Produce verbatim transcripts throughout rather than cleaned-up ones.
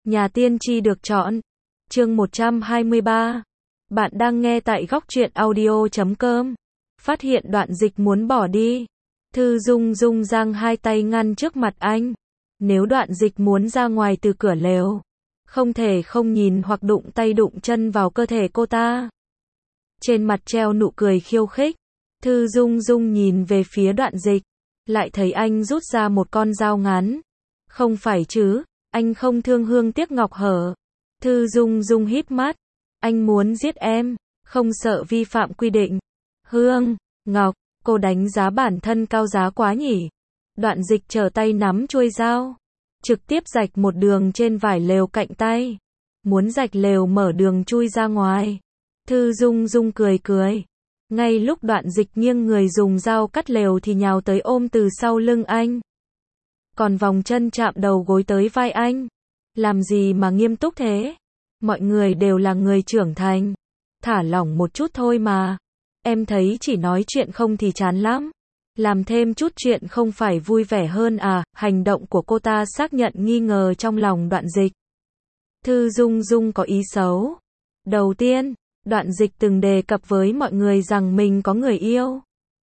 Nhà tiên tri được chọn. Chương một trăm hai mươi ba. Bạn đang nghe tại góc truyện audio chấm com. Phát hiện Đoạn Dịch muốn bỏ đi. Thư Dung Dung giang hai tay ngăn trước mặt anh. Nếu Đoạn Dịch muốn ra ngoài từ cửa lều, không thể không nhìn hoặc đụng tay đụng chân vào cơ thể cô ta. Trên mặt treo nụ cười khiêu khích. Thư Dung Dung nhìn về phía Đoạn Dịch, lại thấy anh rút ra một con dao ngắn. Không phải chứ, anh không thương hương tiếc ngọc hở. Thư Dung Dung híp mắt. Anh muốn giết em, không sợ vi phạm quy định. Hương, ngọc, cô đánh giá bản thân cao giá quá nhỉ. Đoạn Dịch trở tay nắm chuôi dao, trực tiếp rạch một đường trên vải lều cạnh tay. Muốn rạch lều mở đường chui ra ngoài. Thư Dung Dung cười cười. Ngay lúc Đoạn Dịch nghiêng người dùng dao cắt lều thì nhào tới ôm từ sau lưng anh. Còn vòng chân chạm đầu gối tới vai anh. Làm gì mà nghiêm túc thế? Mọi người đều là người trưởng thành. Thả lỏng một chút thôi mà. Em thấy chỉ nói chuyện không thì chán lắm. Làm thêm chút chuyện không phải vui vẻ hơn à? Hành động của cô ta xác nhận nghi ngờ trong lòng Đoạn Dịch. Thư Dung Dung có ý xấu. Đầu tiên, Đoạn Dịch từng đề cập với mọi người rằng mình có người yêu.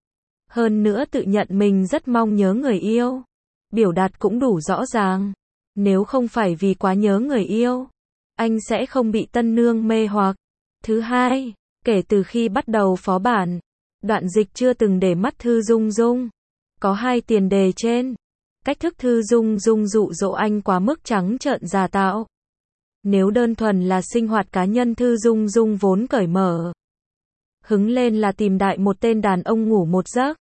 Hơn nữa tự nhận mình rất mong nhớ người yêu. Biểu đạt cũng đủ rõ ràng. Nếu không phải vì quá nhớ người yêu, anh sẽ không bị tân nương mê hoặc. Thứ hai, kể từ khi bắt đầu phó bản, Đoạn Dịch chưa từng để mắt Thư Dung Dung. Có hai tiền đề trên. Cách thức Thư Dung Dung dụ dỗ anh quá mức trắng trợn giả tạo. Nếu đơn thuần là sinh hoạt cá nhân Thư Dung Dung vốn cởi mở. Hứng lên là tìm đại một tên đàn ông ngủ một giấc.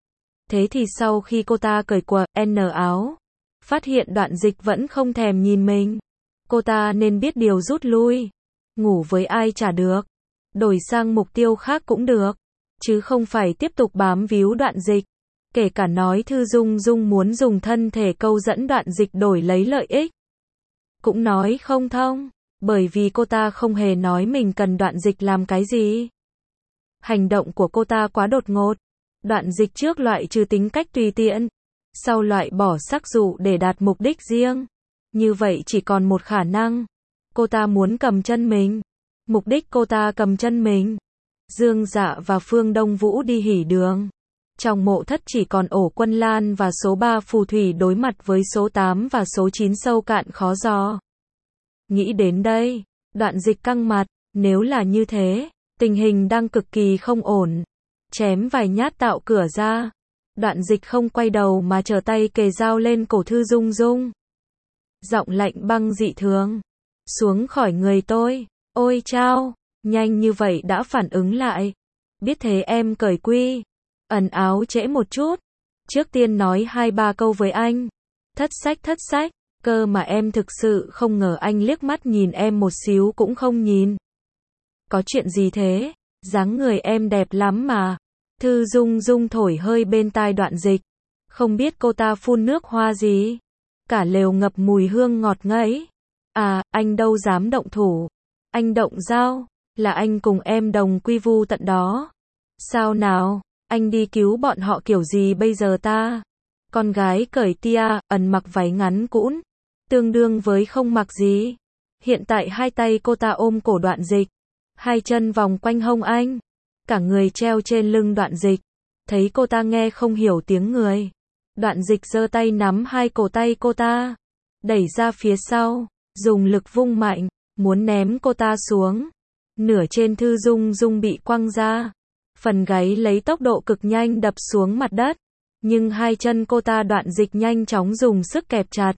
Thế thì sau khi cô ta cởi quần áo, phát hiện Đoạn Dịch vẫn không thèm nhìn mình. Cô ta nên biết điều rút lui. Ngủ với ai chả được. Đổi sang mục tiêu khác cũng được. Chứ không phải tiếp tục bám víu Đoạn Dịch. Kể cả nói Thư Dung Dung muốn dùng thân thể câu dẫn Đoạn Dịch đổi lấy lợi ích. Cũng nói không thông. Bởi vì cô ta không hề nói mình cần Đoạn Dịch làm cái gì. Hành động của cô ta quá đột ngột. Đoạn Dịch trước loại trừ tính cách tùy tiện. Sau loại bỏ sắc dụ để đạt mục đích riêng. Như vậy chỉ còn một khả năng. Cô ta muốn cầm chân mình. Mục đích cô ta cầm chân mình. Dương Dạ và Phương Đông Vũ đi hỉ đường. Trong mộ thất chỉ còn Ổ Quân Lan và số ba phù thủy đối mặt với số tám và số chín sâu cạn khó dò. Nghĩ đến đây, Đoạn Dịch căng mặt. Nếu là như thế, tình hình đang cực kỳ không ổn. Chém vài nhát tạo cửa ra. Đoạn Dịch không quay đầu mà trở tay kề dao lên cổ Thư Dung Dung. Giọng lạnh băng dị thường. Xuống khỏi người tôi. Ôi chao, nhanh như vậy đã phản ứng lại. Biết thế em cởi quy. Ẩn áo trễ một chút. Trước tiên nói hai ba câu với anh. Thất sách thất sách. Cơ mà em thực sự không ngờ anh liếc mắt nhìn em một xíu cũng không nhìn. Có chuyện gì thế? Dáng người em đẹp lắm mà. Thư Dung Dung thổi hơi bên tai Đoạn Dịch. Không biết cô ta phun nước hoa gì. Cả lều ngập mùi hương ngọt ngấy. À, anh đâu dám động thủ. Anh động dao, là anh cùng em đồng quy vu tận đó. Sao nào, anh đi cứu bọn họ kiểu gì bây giờ ta? Con gái cởi tia, ẩn mặc váy ngắn cũn. Tương đương với không mặc gì. Hiện tại hai tay cô ta ôm cổ Đoạn Dịch. Hai chân vòng quanh hông anh. Cả người treo trên lưng Đoạn Dịch. Thấy cô ta nghe không hiểu tiếng người. Đoạn Dịch giơ tay nắm hai cổ tay cô ta. Đẩy ra phía sau. Dùng lực vung mạnh. Muốn ném cô ta xuống. Nửa trên Thư Dung Dung bị quăng ra. Phần gáy lấy tốc độ cực nhanh đập xuống mặt đất. Nhưng hai chân cô ta Đoạn Dịch nhanh chóng dùng sức kẹp chặt.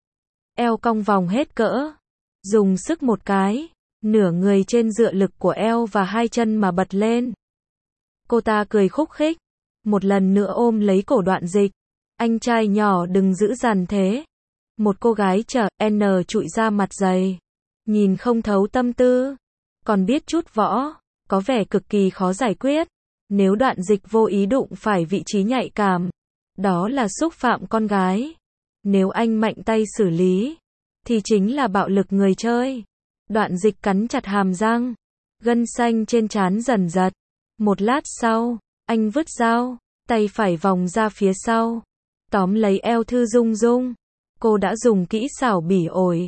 Eo cong vòng hết cỡ. Dùng sức một cái. Nửa người trên dựa lực của eo và hai chân mà bật lên. Cô ta cười khúc khích. Một lần nữa ôm lấy cổ Đoạn Dịch. Anh trai nhỏ đừng giữ dằn thế. Một cô gái trở N trụi ra mặt dày. Nhìn không thấu tâm tư. Còn biết chút võ. Có vẻ cực kỳ khó giải quyết. Nếu Đoạn Dịch vô ý đụng phải vị trí nhạy cảm. Đó là xúc phạm con gái. Nếu anh mạnh tay xử lý. Thì chính là bạo lực người chơi. Đoạn Dịch cắn chặt hàm răng. Gân xanh trên trán dần giật. Một lát sau, anh vứt dao. Tay phải vòng ra phía sau. Tóm lấy eo Thư Dung Dung. Cô đã dùng kỹ xảo bỉ ổi.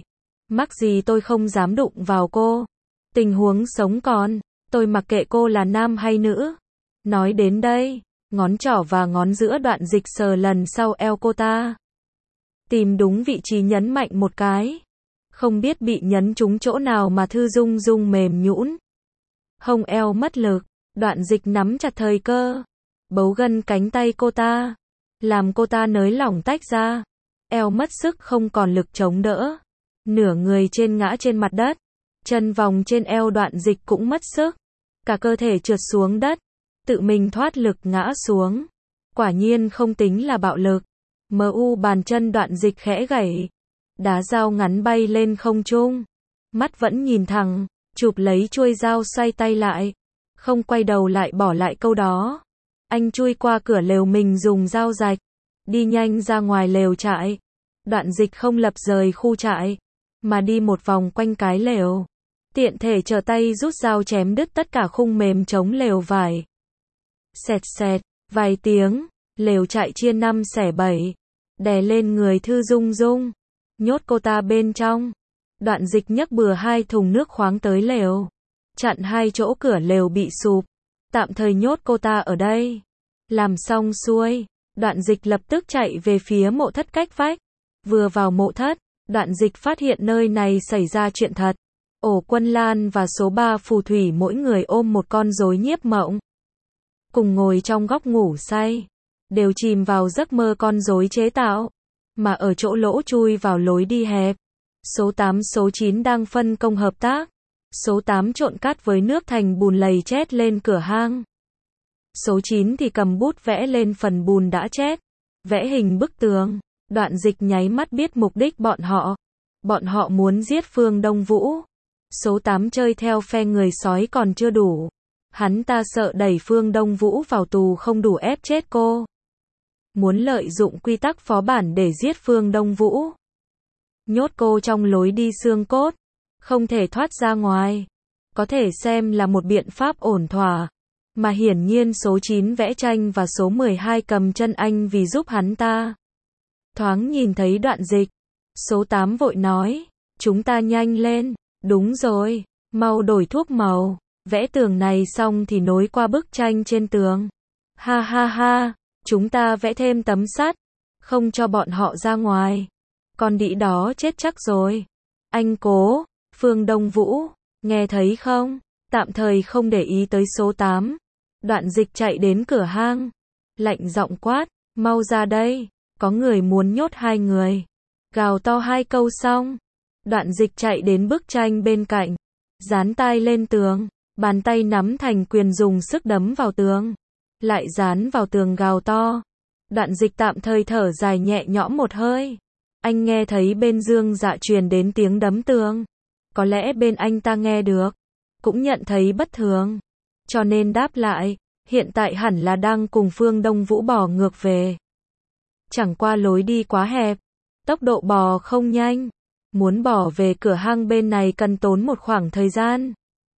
Mắc gì tôi không dám đụng vào cô. Tình huống sống còn, tôi mặc kệ cô là nam hay nữ. Nói đến đây, ngón trỏ và ngón giữa Đoạn Dịch sờ lần sau eo cô ta. Tìm đúng vị trí nhấn mạnh một cái. Không biết bị nhấn trúng chỗ nào mà Thư Dung Dung mềm nhũn. Hông eo mất lực, Đoạn Dịch nắm chặt thời cơ. Bấu gân cánh tay cô ta. Làm cô ta nới lỏng tách ra. Eo mất sức không còn lực chống đỡ. Nửa người trên ngã trên mặt đất. Chân vòng trên eo Đoạn Dịch cũng mất sức. Cả cơ thể trượt xuống đất. Tự mình thoát lực ngã xuống. Quả nhiên không tính là bạo lực. Mờ u bàn chân Đoạn Dịch khẽ gảy. Đá dao ngắn bay lên không trung. Mắt vẫn nhìn thẳng. Chụp lấy chuôi dao xoay tay lại. Không quay đầu lại bỏ lại câu đó. Anh chui qua cửa lều mình dùng dao rạch. Đi nhanh ra ngoài lều trại. Đoạn Dịch không lập rời khu trại. Mà đi một vòng quanh cái lều. Tiện thể trở tay rút dao chém đứt tất cả khung mềm chống lều vải. Xẹt xẹt, vài tiếng. Lều trại chia năm xẻ bảy. Đè lên người Thư Dung Dung. Nhốt cô ta bên trong. Đoạn Dịch nhấc bừa hai thùng nước khoáng tới lều. Chặn hai chỗ cửa lều bị sụp. Tạm thời nhốt cô ta ở đây. Làm xong xuôi. Đoạn Dịch lập tức chạy về phía mộ thất cách vách. Vừa vào mộ thất, Đoạn Dịch phát hiện nơi này xảy ra chuyện thật. Ổ Quân Lan và số ba phù thủy mỗi người ôm một con rối nhiếp mộng. Cùng ngồi trong góc ngủ say. Đều chìm vào giấc mơ con rối chế tạo. Mà ở chỗ lỗ chui vào lối đi hẹp. Số tám số chín đang phân công hợp tác. Số tám trộn cát với nước thành bùn lầy chét lên cửa hang. Số chín thì cầm bút vẽ lên phần bùn đã chét. Vẽ hình bức tường. Đoạn Dịch nháy mắt biết mục đích bọn họ. Bọn họ muốn giết Phương Đông Vũ. Số tám chơi theo phe người sói còn chưa đủ. Hắn ta sợ đẩy Phương Đông Vũ vào tù không đủ ép chết cô. Muốn lợi dụng quy tắc phó bản để giết Phương Đông Vũ. Nhốt cô trong lối đi xương cốt. Không thể thoát ra ngoài. Có thể xem là một biện pháp ổn thỏa. Mà hiển nhiên số chín vẽ tranh và số mười hai cầm chân anh vì giúp hắn ta. Thoáng nhìn thấy Đoạn Dịch. Số tám vội nói. Chúng ta nhanh lên. Đúng rồi. Mau đổi thuốc màu. Vẽ tường này xong thì nối qua bức tranh trên tường. Ha ha ha. Chúng ta vẽ thêm tấm sắt. Không cho bọn họ ra ngoài. Con đĩ đó chết chắc rồi. Anh cố. Phương Đông Vũ. Nghe thấy không? Tạm thời không để ý tới số tám. Đoạn Dịch chạy đến cửa hang. Lạnh giọng quát. Mau ra đây. Có người muốn nhốt hai người. Gào to hai câu xong. Đoạn Dịch chạy đến bức tranh bên cạnh. Dán tay lên tường. Bàn tay nắm thành quyền dùng sức đấm vào tường. Lại dán vào tường gào to. Đoạn Dịch tạm thời thở dài nhẹ nhõm một hơi. Anh nghe thấy bên Dương Dạ truyền đến tiếng đấm tường. Có lẽ bên anh ta nghe được. Cũng nhận thấy bất thường. Cho nên đáp lại. Hiện tại hẳn là đang cùng Phương Đông Vũ bò ngược về. Chẳng qua lối đi quá hẹp. Tốc độ bò không nhanh. Muốn bỏ về cửa hang bên này cần tốn một khoảng thời gian.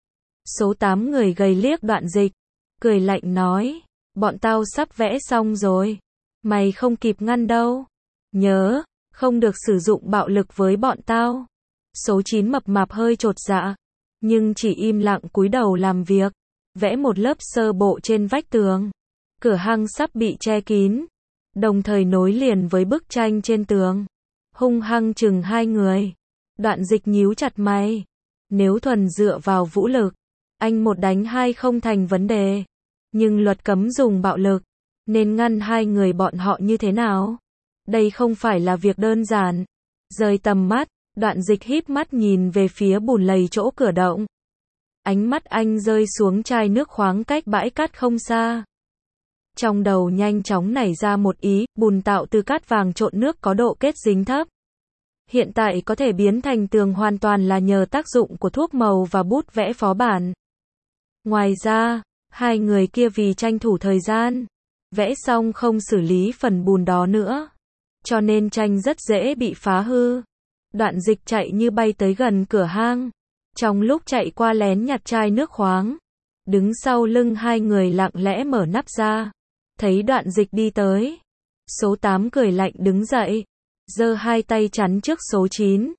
Số tám người gầy liếc Đoạn Dịch. Cười lạnh nói. Bọn tao sắp vẽ xong rồi. Mày không kịp ngăn đâu. Nhớ, không được sử dụng bạo lực với bọn tao. Số chín mập mạp hơi chột dạ. Nhưng chỉ im lặng cúi đầu làm việc. Vẽ một lớp sơ bộ trên vách tường. Cửa hang sắp bị che kín. Đồng thời nối liền với bức tranh trên tường. Hung hăng chừng hai người. Đoạn Dịch nhíu chặt mày. Nếu thuần dựa vào vũ lực. Anh một đánh hai không thành vấn đề. Nhưng luật cấm dùng bạo lực. Nên ngăn hai người bọn họ như thế nào? Đây không phải là việc đơn giản. Rời tầm mắt. Đoạn Dịch híp mắt nhìn về phía bùn lầy chỗ cửa động. Ánh mắt anh rơi xuống chai nước khoáng cách bãi cát không xa. Trong đầu nhanh chóng nảy ra một ý, bùn tạo từ cát vàng trộn nước có độ kết dính thấp. Hiện tại có thể biến thành tường hoàn toàn là nhờ tác dụng của thuốc màu và bút vẽ phó bản. Ngoài ra, hai người kia vì tranh thủ thời gian, vẽ xong không xử lý phần bùn đó nữa. Cho nên tranh rất dễ bị phá hư. Đoạn Dịch chạy như bay tới gần cửa hang. Trong lúc chạy qua lén nhặt chai nước khoáng. Đứng sau lưng hai người lặng lẽ mở nắp ra. Thấy Đoạn Dịch đi tới. Số tám cười lạnh đứng dậy. Giơ hai tay chắn trước số chín.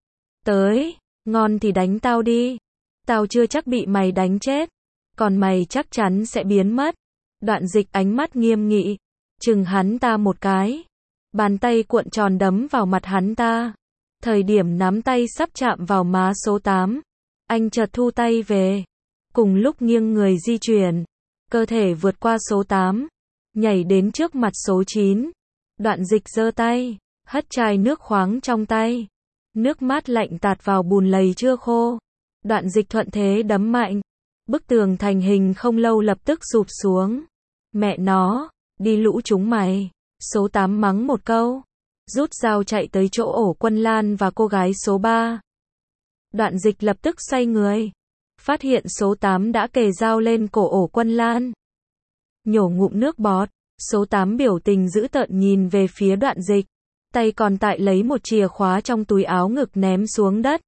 tới, ngon thì đánh tao đi. Tao chưa chắc bị mày đánh chết, còn mày chắc chắn sẽ biến mất. Đoạn Dịch ánh mắt nghiêm nghị, chừng hắn ta một cái. Bàn tay cuộn tròn đấm vào mặt hắn ta. Thời điểm nắm tay sắp chạm vào má số tám, anh chợt thu tay về. Cùng lúc nghiêng người di chuyển, cơ thể vượt qua số tám, nhảy đến trước mặt số chín. Đoạn Dịch giơ tay, hất chai nước khoáng trong tay. Nước mát lạnh tạt vào bùn lầy chưa khô. Đoạn Dịch thuận thế đấm mạnh. Bức tường thành hình không lâu lập tức sụp xuống. Mẹ nó, đi lũ chúng mày. Số tám mắng một câu, rút dao chạy tới chỗ ổ Quân Lan và cô gái số ba. Đoạn Dịch lập tức xoay người, phát hiện số tám đã kề dao lên cổ ổ Quân Lan. Nhổ ngụm nước bọt, số tám biểu tình dữ tợn nhìn về phía Đoạn Dịch, tay còn tại lấy một chìa khóa trong túi áo ngực ném xuống đất.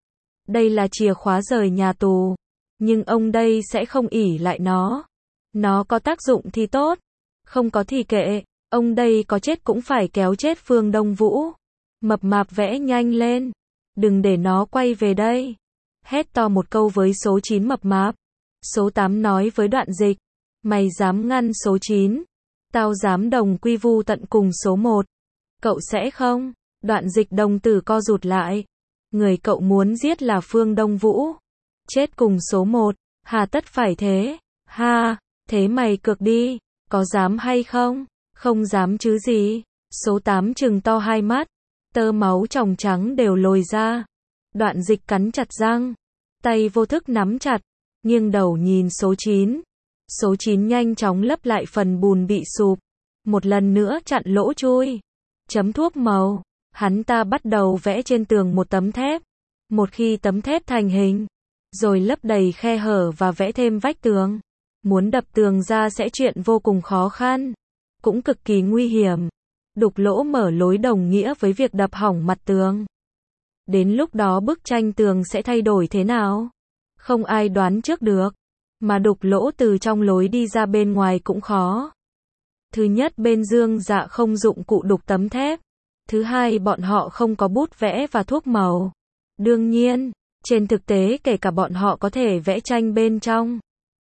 Đây là chìa khóa rời nhà tù, nhưng ông đây sẽ không ỷ lại nó. Nó có tác dụng thì tốt, không có thì kệ. Ông đây có chết cũng phải kéo chết Phương Đông Vũ. Mập mạp vẽ nhanh lên, đừng để nó quay về đây. Hét to một câu với số chín mập mạp. Số tám nói với Đoạn Dịch, mày dám ngăn số chín, tao dám đồng quy vu tận cùng số một. Cậu sẽ không? Đoạn Dịch đồng tử co rụt lại. Người cậu muốn giết là Phương Đông Vũ, chết cùng số một, hà tất phải thế? Ha, thế mày cược đi, có dám hay không? Không dám chứ gì. Số tám trừng to hai mắt, tơ máu tròng trắng đều lồi ra. Đoạn Dịch cắn chặt răng, tay vô thức nắm chặt, nghiêng đầu nhìn số chín. Số chín nhanh chóng lấp lại phần bùn bị sụp, một lần nữa chặn lỗ chui. Chấm thuốc màu, hắn ta bắt đầu vẽ trên tường một tấm thép. Một khi tấm thép thành hình, rồi lấp đầy khe hở và vẽ thêm vách tường. Muốn đập tường ra sẽ chuyện vô cùng khó khăn, cũng cực kỳ nguy hiểm. Đục lỗ mở lối đồng nghĩa với việc đập hỏng mặt tường. Đến lúc đó bức tranh tường sẽ thay đổi thế nào? Không ai đoán trước được. Mà đục lỗ từ trong lối đi ra bên ngoài cũng khó. Thứ nhất, bên Dương Dạ không dụng cụ đục tấm thép. Thứ hai, bọn họ không có bút vẽ và thuốc màu. Đương nhiên, trên thực tế kể cả bọn họ có thể vẽ tranh bên trong.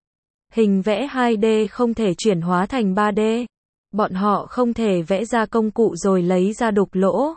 Hình vẽ hai D không thể chuyển hóa thành ba D. Bọn họ không thể vẽ ra công cụ rồi lấy ra đục lỗ.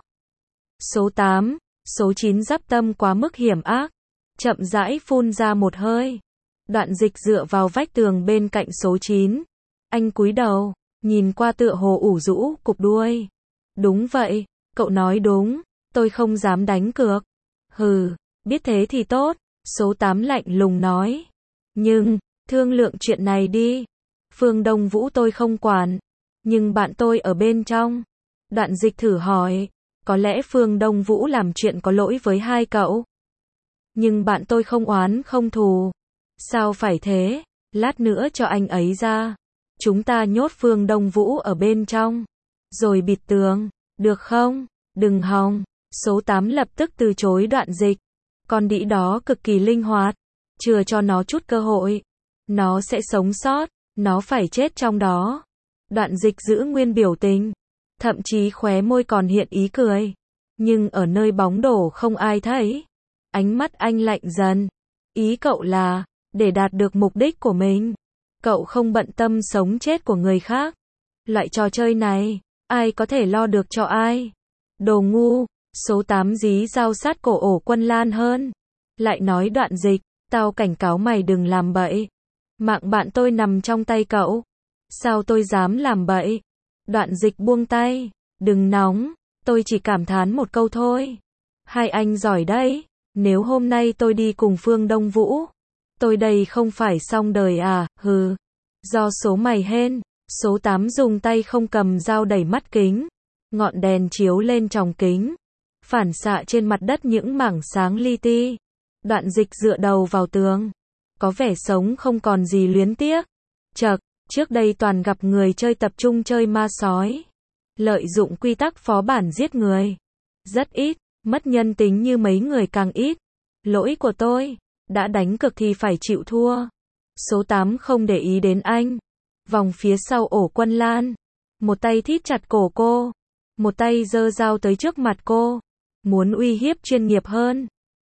Số tám, số chín giáp tâm quá mức hiểm ác. Chậm rãi phun ra một hơi. Đoạn Dịch dựa vào vách tường bên cạnh số chín. Anh cúi đầu, nhìn qua tựa hồ ủ rũ cục đuôi. Đúng vậy, cậu nói đúng, tôi không dám đánh cược. Hừ, biết thế thì tốt, số tám lạnh lùng nói. Nhưng, thương lượng chuyện này đi. Phương Đông Vũ tôi không quản, nhưng bạn tôi ở bên trong. Đoạn Dịch thử hỏi, có lẽ Phương Đông Vũ làm chuyện có lỗi với hai cậu. Nhưng bạn tôi không oán không thù. Sao phải thế? Lát nữa cho anh ấy ra. Chúng ta nhốt Phương Đông Vũ ở bên trong, rồi bịt tường, được không? Đừng hòng. Số tám lập tức từ chối Đoạn Dịch. Con đĩ đó cực kỳ linh hoạt, chưa cho nó chút cơ hội. Nó sẽ sống sót, nó phải chết trong đó. Đoạn Dịch giữ nguyên biểu tình, thậm chí khóe môi còn hiện ý cười. Nhưng ở nơi bóng đổ không ai thấy. Ánh mắt anh lạnh dần. Ý cậu là, để đạt được mục đích của mình, cậu không bận tâm sống chết của người khác. Loại trò chơi này, ai có thể lo được cho ai? Đồ ngu. Số tám dí dao sát cổ ổ Quân Lan hơn. Lại nói Đoạn Dịch, tao cảnh cáo mày đừng làm bậy. Mạng bạn tôi nằm trong tay cậu. Sao tôi dám làm bậy? Đoạn Dịch buông tay. Đừng nóng, tôi chỉ cảm thán một câu thôi. Hai anh giỏi đấy. Nếu hôm nay tôi đi cùng Phương Đông Vũ, tôi đây không phải xong đời à? Hừ. Do số mày hên. Số tám dùng tay không cầm dao đẩy mắt kính. Ngọn đèn chiếu lên tròng kính, phản xạ trên mặt đất những mảng sáng li ti. Đoạn Dịch dựa đầu vào tường, có vẻ sống không còn gì luyến tiếc. Chậc, trước đây toàn gặp người chơi tập trung chơi ma sói, lợi dụng quy tắc phó bản giết người. Rất ít, mất nhân tính như mấy người càng ít. Lỗi của tôi, đã đánh cực thì phải chịu thua. Số tám không để ý đến anh. Vòng phía sau ổ Quân Lan, một tay thít chặt cổ cô, một tay giơ dao tới trước mặt cô, muốn uy hiếp chuyên nghiệp hơn.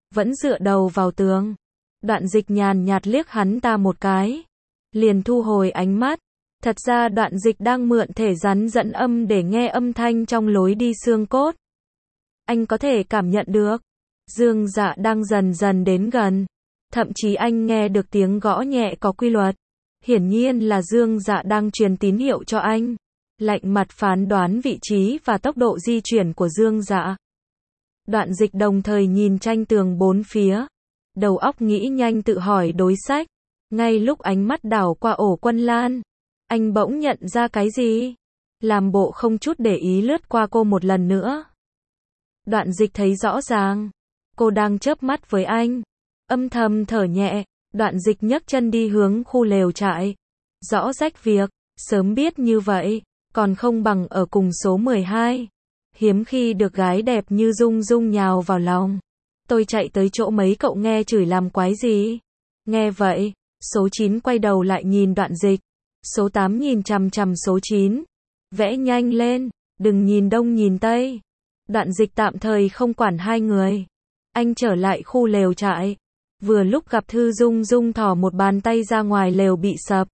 vẫn dựa đầu vào tường. Đoạn Dịch nhàn nhạt liếc hắn ta một cái, liền thu hồi ánh mắt. Thật ra Đoạn Dịch đang mượn thể rắn dẫn âm để nghe âm thanh trong lối đi xương cốt. Anh có thể cảm nhận được, Dương Dạ đang dần dần đến gần. Thậm chí anh nghe được tiếng gõ nhẹ có quy luật. Hiển nhiên là Dương Dạ đang truyền tín hiệu cho anh. Lạnh mặt phán đoán vị trí và tốc độ di chuyển của Dương Dạ. Đoạn Dịch đồng thời nhìn tranh tường bốn phía. Đầu óc nghĩ nhanh tự hỏi đối sách. Ngay lúc ánh mắt đảo qua ổ Quân Lan, anh bỗng nhận ra cái gì? Làm bộ không chút để ý lướt qua cô một lần nữa. Đoạn Dịch thấy rõ ràng, cô đang chớp mắt với anh. Âm thầm thở nhẹ, Đoạn Dịch nhấc chân đi hướng khu lều trại. Rõ rách việc, sớm biết như vậy, còn không bằng ở cùng số mười hai. Hiếm khi được gái đẹp như Dung Dung nhào vào lòng. Tôi chạy tới chỗ mấy cậu nghe chửi làm quái gì? Nghe vậy, số chín quay đầu lại nhìn Đoạn Dịch. Số tám nhìn chằm chằm số chín. Vẽ nhanh lên, đừng nhìn đông nhìn tây. Đoạn Dịch tạm thời không quản hai người. Anh trở lại khu lều trại. Vừa lúc gặp Thư Dung Dung thò một bàn tay ra ngoài lều bị sập.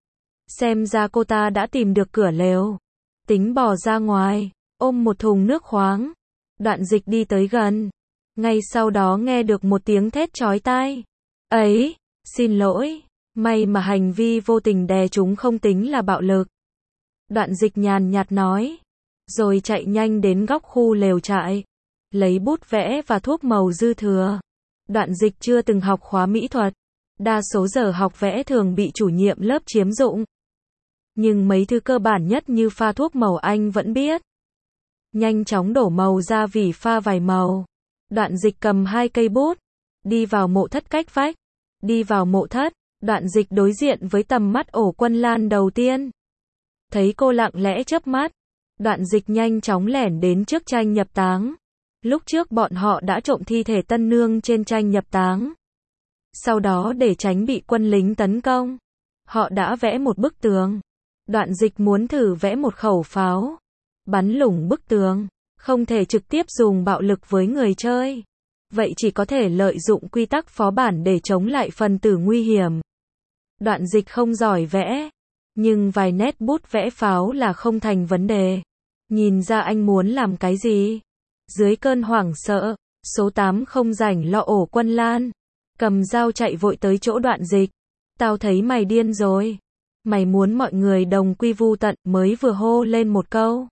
Xem ra cô ta đã tìm được cửa lều. Tính bò ra ngoài, ôm một thùng nước khoáng. Đoạn Dịch đi tới gần. Ngay sau đó nghe được một tiếng thét chói tai. Ấy, xin lỗi. May mà hành vi vô tình đè chúng không tính là bạo lực. Đoạn Dịch nhàn nhạt nói. Rồi chạy nhanh đến góc khu lều trại. Lấy bút vẽ và thuốc màu dư thừa. Đoạn Dịch chưa từng học khóa mỹ thuật. Đa số giờ học vẽ thường bị chủ nhiệm lớp chiếm dụng. Nhưng mấy thứ cơ bản nhất như pha thuốc màu anh vẫn biết. Nhanh chóng đổ màu ra vì pha vài màu. Đoạn Dịch cầm hai cây bút. Đi vào mộ thất cách vách. Đi vào mộ thất. Đoạn Dịch đối diện với tầm mắt ổ Quân Lan đầu tiên. Thấy cô lặng lẽ chớp mắt. Đoạn Dịch nhanh chóng lẻn đến trước tranh nhập táng. Lúc trước bọn họ đã trộm thi thể tân nương trên tranh nhập táng. Sau đó để tránh bị quân lính tấn công, họ đã vẽ một bức tường. Đoạn Dịch muốn thử vẽ một khẩu pháo. Bắn lủng bức tường. Không thể trực tiếp dùng bạo lực với người chơi. Vậy chỉ có thể lợi dụng quy tắc phó bản để chống lại phần tử nguy hiểm. Đoạn Dịch không giỏi vẽ. Nhưng vài nét bút vẽ pháo là không thành vấn đề. Nhìn ra anh muốn làm cái gì. Dưới cơn hoảng sợ, số tám không rảnh lo ổ Quân Lan. Cầm dao chạy vội tới chỗ Đoạn Dịch. Tao thấy mày điên rồi. Mày muốn mọi người đồng quy vu tận mới vừa hô lên một câu.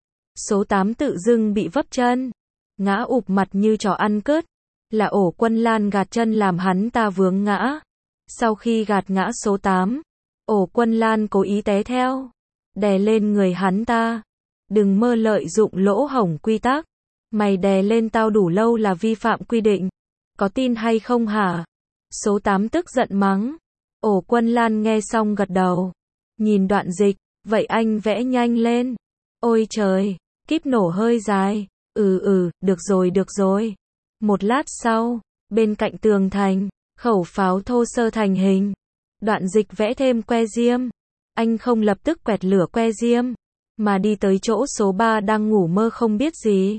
Số tám tự dưng bị vấp chân. Ngã ụp mặt như chó ăn cứt. Là ổ Quân Lan gạt chân làm hắn ta vướng ngã. Sau khi gạt ngã số tám, ổ Quân Lan cố ý té theo. Đè lên người hắn ta. Đừng mơ lợi dụng lỗ hổng quy tắc. Mày đè lên tao đủ lâu là vi phạm quy định. Có tin hay không hả? Số tám tức giận mắng. Ổ Quân Lan nghe xong gật đầu. Nhìn Đoạn Dịch, vậy anh vẽ nhanh lên. Ôi trời, kíp nổ hơi dài. Ừ ừ, được rồi được rồi. Một lát sau, bên cạnh tường thành, khẩu pháo thô sơ thành hình. Đoạn Dịch vẽ thêm que diêm. Anh không lập tức quẹt lửa que diêm, mà đi tới chỗ số ba đang ngủ mơ không biết gì.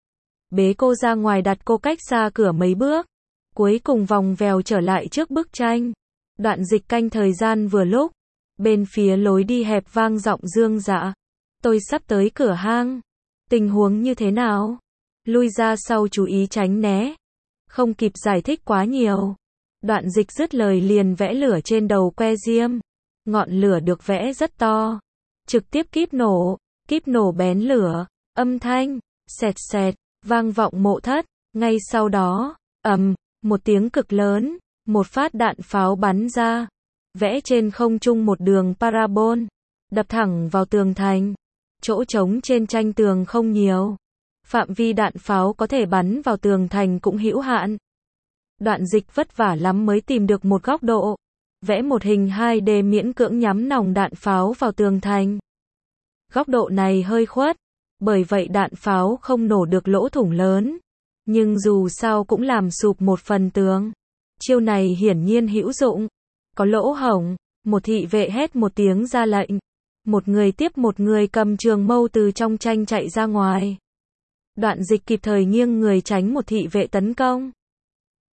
Bế cô ra ngoài đặt cô cách xa cửa mấy bước. Cuối cùng vòng vèo trở lại trước bức tranh. Đoạn Dịch canh thời gian vừa lúc. Bên phía lối đi hẹp vang giọng Dương Dạ. Tôi sắp tới cửa hang. Tình huống như thế nào? Lui ra sau chú ý tránh né. Không kịp giải thích quá nhiều. Đoạn Dịch dứt lời liền vẽ lửa trên đầu que diêm. Ngọn lửa được vẽ rất to. Trực tiếp kíp nổ. Kíp nổ bén lửa. Âm thanh. Xẹt xẹt. Vang vọng mộ thất. Ngay sau đó. Ầm. Một tiếng cực lớn. Một phát đạn pháo bắn ra. Vẽ trên không trung một đường parabol. Đập thẳng vào tường thành. Chỗ trống trên tranh tường không nhiều. Phạm vi đạn pháo có thể bắn vào tường thành cũng hữu hạn. Đoạn Dịch vất vả lắm mới tìm được một góc độ. Vẽ một hình hai D miễn cưỡng nhắm nòng đạn pháo vào tường thành. Góc độ này hơi khuất. Bởi vậy đạn pháo không nổ được lỗ thủng lớn. Nhưng dù sao cũng làm sụp một phần tường. Chiêu này hiển nhiên hữu dụng. Có lỗ hổng. Một thị vệ hét một tiếng ra lệnh. Một người tiếp một người cầm trường mâu từ trong tranh chạy ra ngoài. Đoạn Dịch kịp thời nghiêng người tránh một thị vệ tấn công.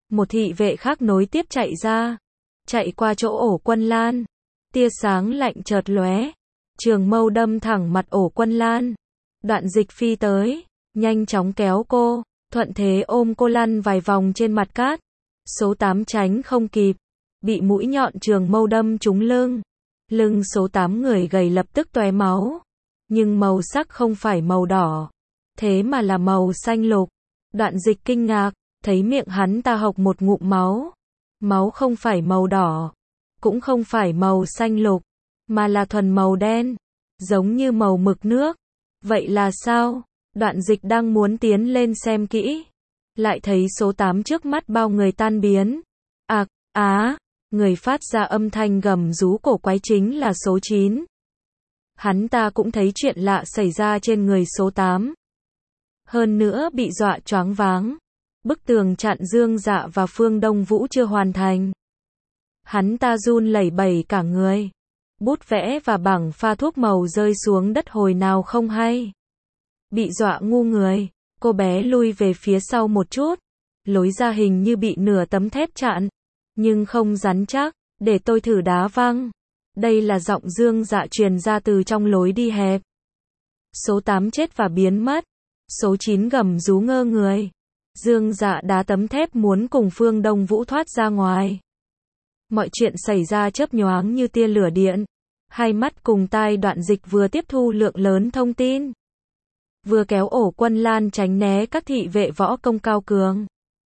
Một thị vệ khác nối tiếp chạy ra, chạy qua chỗ ổ Quân Lan. Tia sáng lạnh chợt lóe, trường mâu đâm thẳng mặt ổ Quân Lan. Đoạn Dịch phi tới, nhanh chóng kéo cô, thuận thế ôm cô lăn vài vòng trên mặt cát. Số tám tránh không kịp, bị mũi nhọn trường mâu đâm trúng lưng. Lưng số tám người gầy lập tức tóe máu, nhưng màu sắc không phải màu đỏ, thế mà là màu xanh lục. Đoạn Dịch kinh ngạc, thấy miệng hắn ta hộc một ngụm máu. Máu không phải màu đỏ, cũng không phải màu xanh lục, mà là thuần màu đen, giống như màu mực nước. Vậy là sao? Đoạn Dịch đang muốn tiến lên xem kỹ, lại thấy số tám trước mắt bao người tan biến. Ạc, á, người phát ra âm thanh gầm rú cổ quái chính là số chín. Hắn ta cũng thấy chuyện lạ xảy ra trên người số tám. Hơn nữa bị dọa choáng váng. Bức tường chặn Dương Dạ và Phương Đông Vũ chưa hoàn thành. Hắn ta run lẩy bẩy cả người. Bút vẽ và bảng pha thuốc màu rơi xuống đất hồi nào không hay. Bị dọa ngu người, cô bé lui về phía sau một chút. Lối ra hình như bị nửa tấm thép chặn, nhưng không rắn chắc, để tôi thử đá văng. Đây là giọng Dương Dạ truyền ra từ trong lối đi hẹp. Số tám chết và biến mất. Số chín gầm rú ngơ người. Dương Dạ đá tấm thép muốn cùng Phương Đông Vũ thoát ra ngoài. Mọi chuyện xảy ra chớp nhoáng như tia lửa điện. Hai mắt cùng tai Đoạn Dịch vừa tiếp thu lượng lớn thông tin, vừa kéo ổ Quân Lan tránh né các thị vệ võ công cao cường.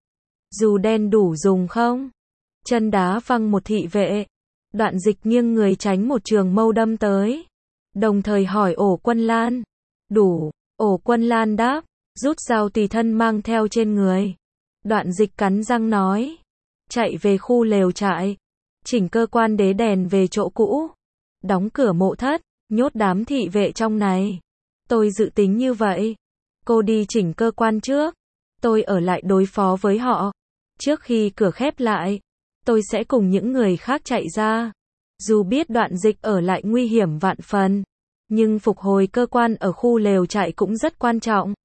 Dù đen đủ dùng không? Chân đá văng một thị vệ. Đoạn Dịch nghiêng người tránh một trường mâu đâm tới, đồng thời hỏi ổ Quân Lan. Đủ. Ổ Quân Lan đáp, rút dao tùy thân mang theo trên người. Đoạn Dịch cắn răng nói, chạy về khu lều trại, chỉnh cơ quan đế đèn về chỗ cũ, đóng cửa mộ thất, nhốt đám thị vệ trong này. Tôi dự tính như vậy. Cô đi chỉnh cơ quan trước, tôi ở lại đối phó với họ. Trước khi cửa khép lại, tôi sẽ cùng những người khác chạy ra. Dù biết Đoạn Dịch ở lại nguy hiểm vạn phần, nhưng phục hồi cơ quan ở khu lều trại cũng rất quan trọng.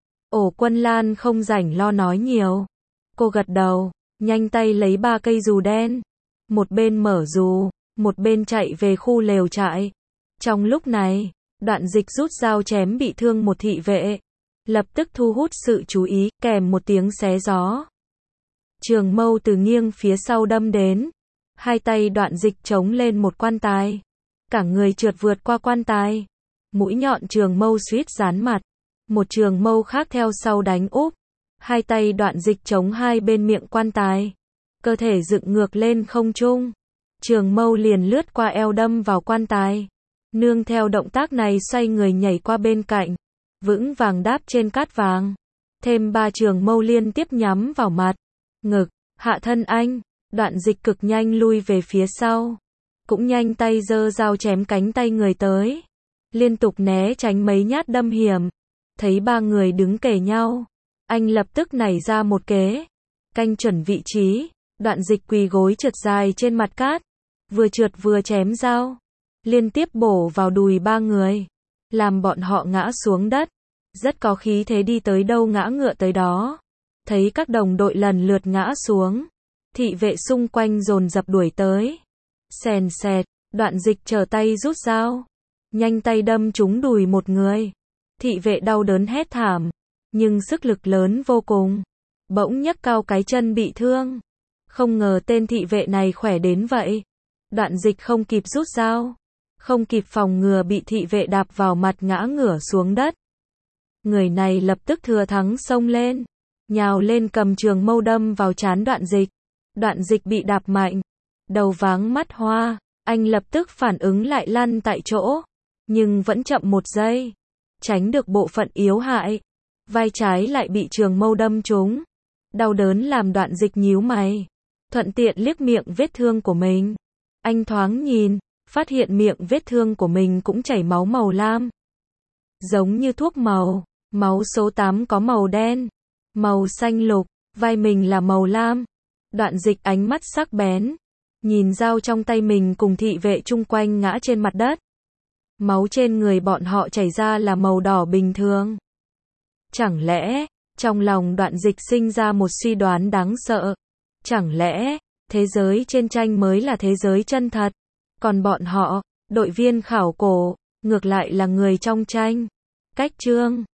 Ổ Quân Lan không rảnh lo nói nhiều. Cô gật đầu, nhanh tay lấy ba cây dù đen. Một bên mở dù, một bên chạy về khu lều trại. Trong lúc này, Đoạn Dịch rút dao chém bị thương một thị vệ, lập tức thu hút sự chú ý, kèm một tiếng xé gió. Trường mâu từ nghiêng phía sau đâm đến. Hai tay Đoạn Dịch chống lên một quan tài. Cả người trượt vượt qua quan tài. Mũi nhọn trường mâu suýt dán mặt. Một trường mâu khác theo sau đánh úp. Hai tay Đoạn Dịch chống hai bên miệng quan tài. Cơ thể dựng ngược lên không trung. Trường mâu liền lướt qua eo đâm vào quan tài. Nương theo động tác này xoay người nhảy qua bên cạnh. Vững vàng đáp trên cát vàng. Thêm ba trường mâu liên tiếp nhắm vào mặt, ngực, hạ thân anh. Đoạn Dịch cực nhanh lui về phía sau. Cũng nhanh tay giơ dao chém cánh tay người tới. Liên tục né tránh mấy nhát đâm hiểm. Thấy ba người đứng kề nhau, anh lập tức nảy ra một kế. Canh chuẩn vị trí. Đoạn Dịch quỳ gối trượt dài trên mặt cát, vừa trượt vừa chém dao, liên tiếp bổ vào đùi ba người, làm bọn họ ngã xuống đất. Rất có khí thế, đi tới đâu ngã ngựa tới đó. Thấy các đồng đội lần lượt ngã xuống, thị vệ xung quanh dồn dập đuổi tới. Xèn xẹt, Đoạn Dịch trở tay rút dao, nhanh tay đâm trúng đùi một người. Thị vệ đau đớn hét thảm, nhưng sức lực lớn vô cùng, bỗng nhấc cao cái chân bị thương. Không ngờ tên thị vệ này khỏe đến vậy. Đoạn Dịch không kịp rút dao, không kịp phòng ngừa bị thị vệ đạp vào mặt ngã ngửa xuống đất. Người này lập tức thừa thắng xông lên, nhào lên cầm trường mâu đâm vào trán Đoạn Dịch. Đoạn Dịch bị đạp mạnh, đầu váng mắt hoa, anh lập tức phản ứng lại lăn tại chỗ, nhưng vẫn chậm một giây, tránh được bộ phận yếu hại. Vai trái lại bị trường mâu đâm trúng, đau đớn làm Đoạn Dịch nhíu mày, thuận tiện liếc miệng vết thương của mình. Anh thoáng nhìn, phát hiện miệng vết thương của mình cũng chảy máu màu lam, giống như thuốc màu. Máu số tám có màu đen, màu xanh lục, vai mình là màu lam. Đoạn Dịch ánh mắt sắc bén, nhìn dao trong tay mình cùng thị vệ chung quanh ngã trên mặt đất. Máu trên người bọn họ chảy ra là màu đỏ bình thường. Chẳng lẽ, trong lòng Đoạn Dịch sinh ra một suy đoán đáng sợ. Chẳng lẽ, thế giới trên tranh mới là thế giới chân thật? Còn bọn họ, đội viên khảo cổ, ngược lại là người trong tranh. Cách chương